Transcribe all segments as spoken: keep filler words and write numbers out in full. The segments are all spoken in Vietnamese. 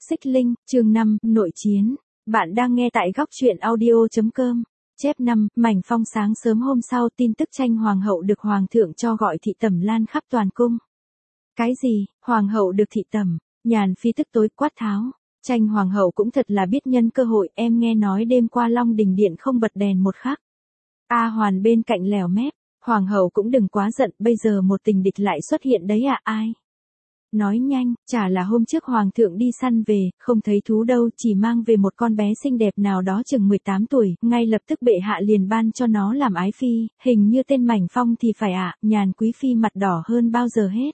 Xích Linh, chương năm, nội chiến. Bạn đang nghe tại góc truyện audio.com. Chép năm, mảnh phong sáng sớm hôm sau tin tức tranh hoàng hậu được hoàng thượng cho gọi thị tẩm lan khắp toàn cung. Cái gì, hoàng hậu được thị tẩm, Nhàn Phi tức tối quát tháo. Tranh hoàng hậu cũng thật là biết nhân cơ hội, em nghe nói đêm qua Long Đình Điện không bật đèn một khắc. A Hoàn bên cạnh lèo mép, hoàng hậu cũng đừng quá giận, bây giờ một tình địch lại xuất hiện đấy à, ai? Nói nhanh, chả là hôm trước hoàng thượng đi săn về, không thấy thú đâu, chỉ mang về một con bé xinh đẹp nào đó chừng mười tám tuổi, ngay lập tức bệ hạ liền ban cho nó làm ái phi, hình như tên Mảnh Phong thì phải ạ, à, Nhàn quý phi mặt đỏ hơn bao giờ hết.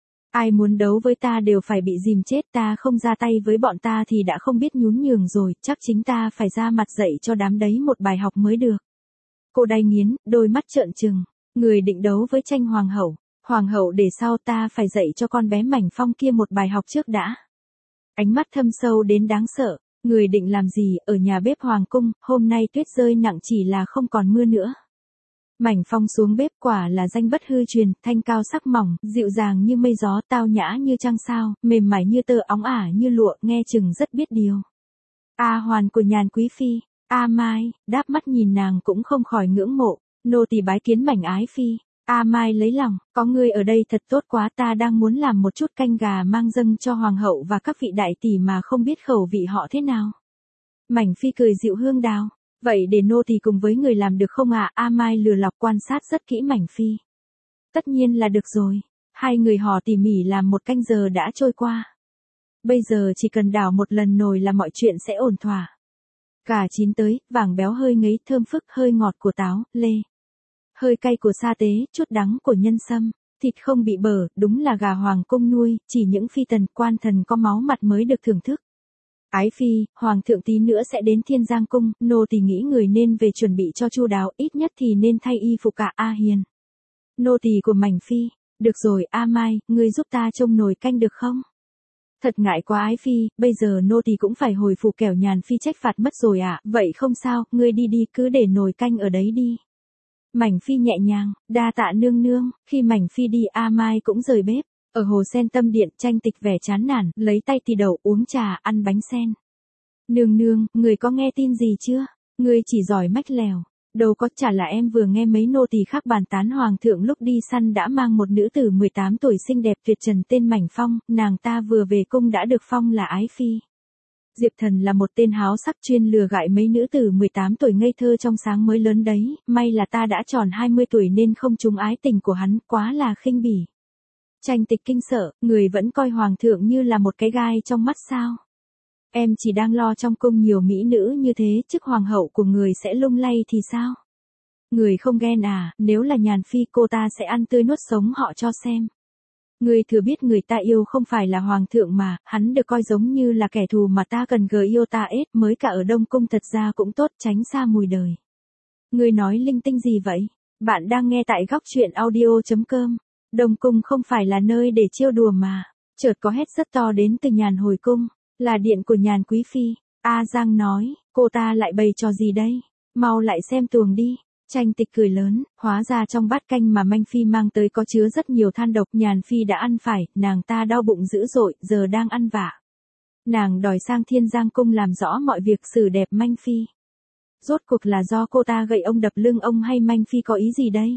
Ai muốn đấu với ta đều phải bị dìm chết, ta không ra tay với bọn ta thì đã không biết nhún nhường rồi, chắc chính ta phải ra mặt dạy cho đám đấy một bài học mới được. Cô đay nghiến, đôi mắt trợn trừng, người định đấu với tranh hoàng hậu. Hoàng hậu để sau, ta phải dạy cho con bé Mảnh Phong kia một bài học trước đã. Ánh mắt thâm sâu đến đáng sợ, người định làm gì ở nhà bếp hoàng cung, hôm nay tuyết rơi nặng chỉ là không còn mưa nữa. Mảnh Phong xuống bếp quả là danh bất hư truyền, thanh cao sắc mỏng, dịu dàng như mây gió, tao nhã như trăng sao, mềm mại như tơ, óng ả như lụa, nghe chừng rất biết điều. A Hoàn của Nhàn quý phi, A Mai, đáp mắt nhìn nàng cũng không khỏi ngưỡng mộ, nô tỳ bái kiến Mảnh ái phi. A Mai lấy lòng, có ngươi ở đây thật tốt quá, ta đang muốn làm một chút canh gà mang dâng cho hoàng hậu và các vị đại tỷ mà không biết khẩu vị họ thế nào. Mảnh phi cười dịu hương đào, vậy để nô tỳ cùng với người làm được không ạ? À? A Mai lừa lọc quan sát rất kỹ Mảnh phi. Tất nhiên là được rồi, hai người họ tỉ mỉ làm một canh giờ đã trôi qua. Bây giờ chỉ cần đảo một lần nồi là mọi chuyện sẽ ổn thỏa. Gà chín tới, vàng béo hơi ngấy, thơm phức, hơi ngọt của táo, lê. Hơi cay của sa tế, chút đắng của nhân sâm, thịt không bị bở, đúng là gà hoàng cung nuôi, chỉ những phi tần quan thần có máu mặt mới được thưởng thức. Ái phi, hoàng thượng tí nữa sẽ đến Thiên Giang cung, nô tỳ nghĩ người nên về chuẩn bị cho chu đáo, ít nhất thì nên thay y phục cả. A Hiền. Nô tỳ của Mảnh phi, được rồi, A Mai, ngươi giúp ta trông nồi canh được không? Thật ngại quá ái phi, bây giờ nô tỳ cũng phải hồi phục kẻo Nhàn phi trách phạt mất rồi à, vậy không sao, ngươi đi đi, cứ để nồi canh ở đấy đi. Mảnh phi nhẹ nhàng, đa tạ nương nương, khi Mảnh phi đi A Mai cũng rời bếp, ở hồ sen tâm điện Tranh Tịch vẻ chán nản, lấy tay tì đầu uống trà, ăn bánh sen. Nương nương, người có nghe tin gì chưa? Người chỉ giỏi mách lèo, đâu có, chả là em vừa nghe mấy nô tỳ khác bàn tán hoàng thượng lúc đi săn đã mang một nữ tử mười tám tuổi xinh đẹp tuyệt trần tên Mảnh Phong, nàng ta vừa về cung đã được phong là ái phi. Diệp Thần là một tên háo sắc chuyên lừa gại mấy nữ tử mười tám tuổi ngây thơ trong sáng mới lớn đấy, may là ta đã tròn hai mươi tuổi nên không trúng ái tình của hắn, quá là khinh bỉ. Tranh Tịch kinh sợ, người vẫn coi hoàng thượng như là một cái gai trong mắt sao? Em chỉ đang lo trong cung nhiều mỹ nữ như thế, chức hoàng hậu của người sẽ lung lay thì sao? Người không ghen à, nếu là Nhàn phi cô ta sẽ ăn tươi nuốt sống họ cho xem. Người thừa biết người ta yêu không phải là hoàng thượng mà, hắn được coi giống như là kẻ thù mà ta cần gờ yêu ta ết, mới cả ở Đông Cung thật ra cũng tốt, tránh xa mùi đời. Người nói linh tinh gì vậy? Bạn đang nghe tại góc truyện audio.com. Đông Cung không phải là nơi để trêu đùa mà. Chợt có hét rất to đến từ Nhàn hồi cung, là điện của Nhàn quý phi. A Giang nói, cô ta lại bày trò gì đây? Mau lại xem tuồng đi. Tranh Tịch cười lớn, hóa ra trong bát canh mà Manh phi mang tới có chứa rất nhiều than độc, Nhàn phi đã ăn phải, nàng ta đau bụng dữ dội, giờ đang ăn vạ. Nàng đòi sang Thiên Giang cung làm rõ mọi việc xử đẹp Manh phi. Rốt cuộc là do cô ta gậy ông đập lưng ông hay Manh phi có ý gì đây?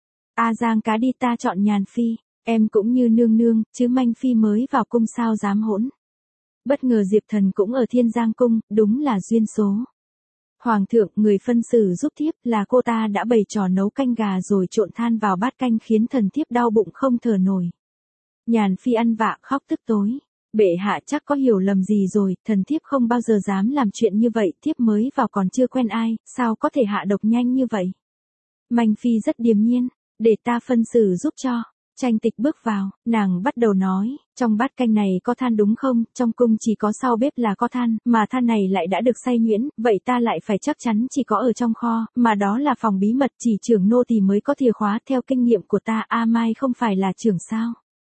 A Giang cá đi, ta chọn Nhàn phi, em cũng như nương nương, chứ Manh phi mới vào cung sao dám hỗn. Bất ngờ Diệp Thần cũng ở Thiên Giang cung, đúng là duyên số. Hoàng thượng, người phân xử giúp thiếp, là cô ta đã bày trò nấu canh gà rồi trộn than vào bát canh khiến thần thiếp đau bụng không thở nổi. Nhàn phi ăn vạ khóc tức tối. Bệ hạ chắc có hiểu lầm gì rồi, thần thiếp không bao giờ dám làm chuyện như vậy, thiếp mới vào còn chưa quen ai, sao có thể hạ độc nhanh như vậy. Manh phi rất điềm nhiên, để ta phân xử giúp cho. Tranh Tịch bước vào, nàng bắt đầu nói, trong bát canh này có than đúng không, trong cung chỉ có sau bếp là có than, mà than này lại đã được xay nhuyễn, vậy ta lại phải chắc chắn chỉ có ở trong kho, mà đó là phòng bí mật chỉ trưởng nô tỳ mới có chìa khóa, theo kinh nghiệm của ta. A Mai không phải là trưởng sao?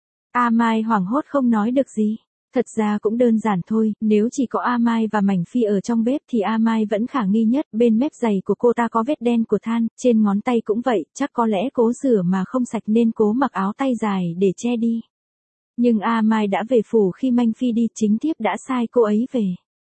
A Mai hoảng hốt không nói được gì. Thật ra cũng đơn giản thôi, nếu chỉ có A Mai và Mảnh phi ở trong bếp thì A Mai vẫn khả nghi nhất, bên mép giày của cô ta có vết đen của than, trên ngón tay cũng vậy, chắc có lẽ cố rửa mà không sạch nên cố mặc áo tay dài để che đi. Nhưng A Mai đã về phủ khi Manh Phi đi, chính thiếp đã sai cô ấy về.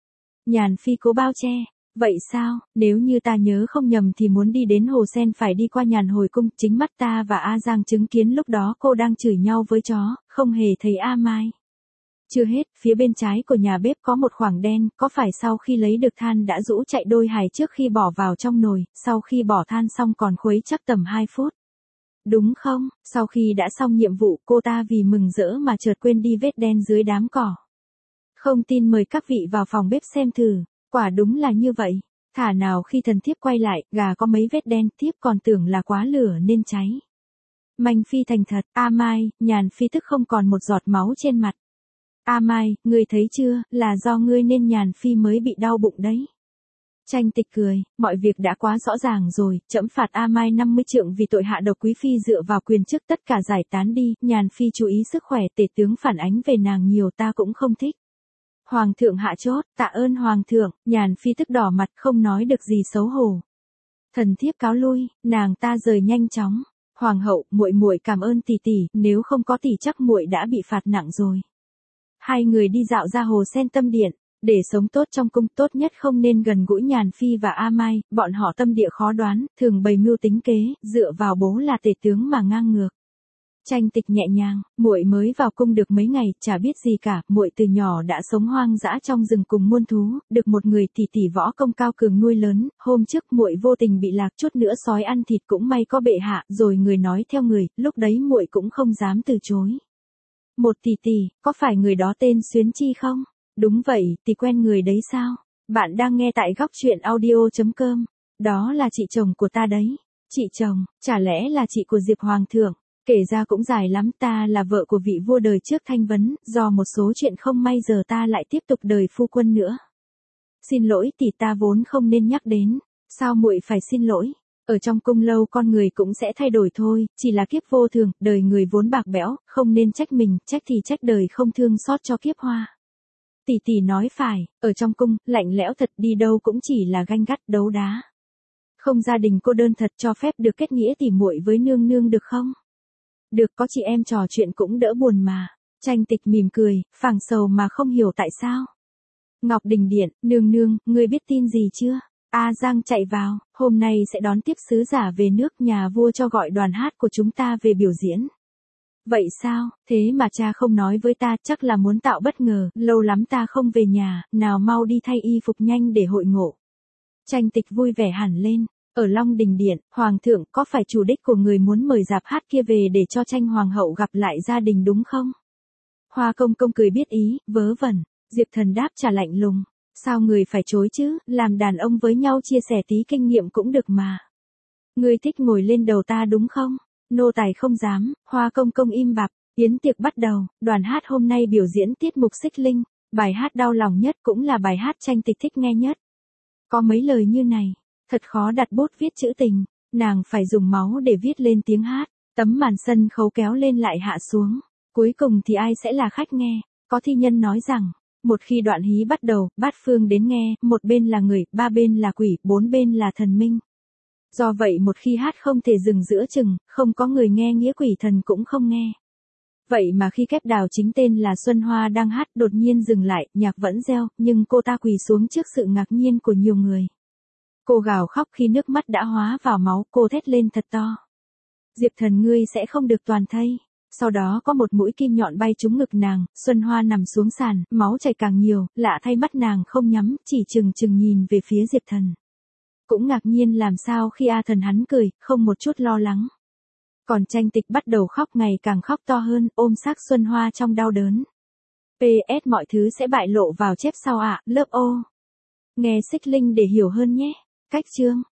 Nhàn Phi cố bao che. Vậy sao, nếu như ta nhớ không nhầm thì muốn đi đến Hồ Sen phải đi qua Nhàn Hồi Cung, chính mắt ta và A Giang chứng kiến lúc đó cô đang chửi nhau với chó, không hề thấy A Mai. Chưa hết, phía bên trái của nhà bếp có một khoảng đen, có phải sau khi lấy được than đã rũ chạy đôi hài trước khi bỏ vào trong nồi, sau khi bỏ than xong còn khuấy chắc tầm hai phút. Đúng không, sau khi đã xong nhiệm vụ cô ta vì mừng rỡ mà chợt quên đi vết đen dưới đám cỏ. Không tin mời các vị vào phòng bếp xem thử, quả đúng là như vậy. Thả nào khi thần thiếp quay lại, gà có mấy vết đen, thiếp còn tưởng là quá lửa nên cháy. Manh Phi thành thật, A Mai, Nhàn Phi tức không còn một giọt máu trên mặt. A Mai, ngươi thấy chưa, là do ngươi nên Nhàn Phi mới bị đau bụng đấy. Tranh Tịch cười, mọi việc đã quá rõ ràng rồi, trẫm phạt A Mai năm mươi trượng vì tội hạ độc quý phi dựa vào quyền chức, tất cả giải tán đi, Nhàn Phi chú ý sức khỏe, tể tướng phản ánh về nàng nhiều ta cũng không thích. Hoàng thượng hạ chốt, tạ ơn Hoàng thượng, Nhàn Phi tức đỏ mặt không nói được gì xấu hổ. Thần thiếp cáo lui, nàng ta rời nhanh chóng. Hoàng hậu, muội muội cảm ơn tỷ tỷ, nếu không có tỷ chắc muội đã bị phạt nặng rồi. Hai người đi dạo ra Hồ Sen Tâm Điện, để sống tốt trong cung tốt nhất không nên gần gũi Nhàn Phi và A Mai, bọn họ tâm địa khó đoán, thường bày mưu tính kế, dựa vào bố là tể tướng mà ngang ngược. Tranh Tịch nhẹ nhàng, muội mới vào cung được mấy ngày, chả biết gì cả, muội từ nhỏ đã sống hoang dã trong rừng cùng muôn thú, được một người tỷ tỷ võ công cao cường nuôi lớn, hôm trước muội vô tình bị lạc chút nữa sói ăn thịt cũng may có bệ hạ, rồi người nói theo người, lúc đấy muội cũng không dám từ chối. Một tỷ tỷ, có phải người đó tên Xuyến Chi không? Đúng vậy, tỷ quen người đấy sao? Bạn đang nghe tại góc truyện audio chấm com. Đó là chị chồng của ta đấy. Chị chồng, chả lẽ là chị của Diệp Hoàng thượng? Kể ra cũng dài lắm, ta là vợ của vị vua đời trước Thanh Vấn, do một số chuyện không may giờ ta lại tiếp tục đời phu quân nữa. Xin lỗi tỷ, ta vốn không nên nhắc đến. Sao muội phải xin lỗi? Ở trong cung lâu con người cũng sẽ thay đổi thôi, chỉ là kiếp vô thường, đời người vốn bạc bẽo, không nên trách mình, trách thì trách đời không thương xót cho kiếp hoa. Tỷ tỷ nói phải, ở trong cung, lạnh lẽo thật, đi đâu cũng chỉ là ganh gắt đấu đá. Không, gia đình cô đơn thật, cho phép được kết nghĩa tỉ muội với nương nương được không? Được, có chị em trò chuyện cũng đỡ buồn mà. Tranh Tịch mỉm cười, phảng sầu mà không hiểu tại sao. Ngọc Đình Điện, nương nương, ngươi biết tin gì chưa? A Giang chạy vào, hôm nay sẽ đón tiếp sứ giả về nước, nhà vua cho gọi đoàn hát của chúng ta về biểu diễn. Vậy sao, thế mà cha không nói với ta, chắc là muốn tạo bất ngờ, lâu lắm ta không về nhà, nào mau đi thay y phục nhanh để hội ngộ. Tranh Tịch vui vẻ hẳn lên, ở Long Đình Điện, Hoàng thượng, có phải chủ đích của người muốn mời dạp hát kia về để cho Tranh Hoàng hậu gặp lại gia đình đúng không? Hoa công công cười biết ý, vớ vẩn, Diệp Thần đáp trả lạnh lùng. Sao người phải chối chứ, làm đàn ông với nhau chia sẻ tí kinh nghiệm cũng được mà. Ngươi thích ngồi lên đầu ta đúng không? Nô tài không dám, Hoa công công im bặt, yến tiệc bắt đầu, đoàn hát hôm nay biểu diễn tiết mục Xích Linh, bài hát đau lòng nhất cũng là bài hát Tranh Tịch thích nghe nhất. Có mấy lời như này, thật khó đặt bút viết chữ tình, nàng phải dùng máu để viết lên tiếng hát, tấm màn sân khấu kéo lên lại hạ xuống, cuối cùng thì ai sẽ là khách nghe, có thi nhân nói rằng, một khi đoạn hí bắt đầu, bát phương đến nghe, một bên là người, ba bên là quỷ, bốn bên là thần minh. Do vậy một khi hát không thể dừng giữa chừng, không có người nghe nghĩa quỷ thần cũng không nghe. Vậy mà khi Kép Đào chính tên là Xuân Hoa đang hát đột nhiên dừng lại, nhạc vẫn reo, nhưng cô ta quỳ xuống trước sự ngạc nhiên của nhiều người. Cô gào khóc khi nước mắt đã hóa vào máu, cô thét lên thật to. Diệp Thần ngươi sẽ không được toàn thây. Sau đó có một mũi kim nhọn bay trúng ngực nàng, Xuân Hoa nằm xuống sàn, máu chảy càng nhiều, lạ thay mắt nàng không nhắm, chỉ chừng chừng nhìn về phía Diệp Thần. Cũng ngạc nhiên làm sao khi A Thần hắn cười, không một chút lo lắng. Còn Tranh Tịch bắt đầu khóc, ngày càng khóc to hơn, ôm xác Xuân Hoa trong đau đớn. pê ét mọi thứ sẽ bại lộ vào chép sau ạ, lớp ô. Nghe Xích Linh để hiểu hơn nhé. Cách chương.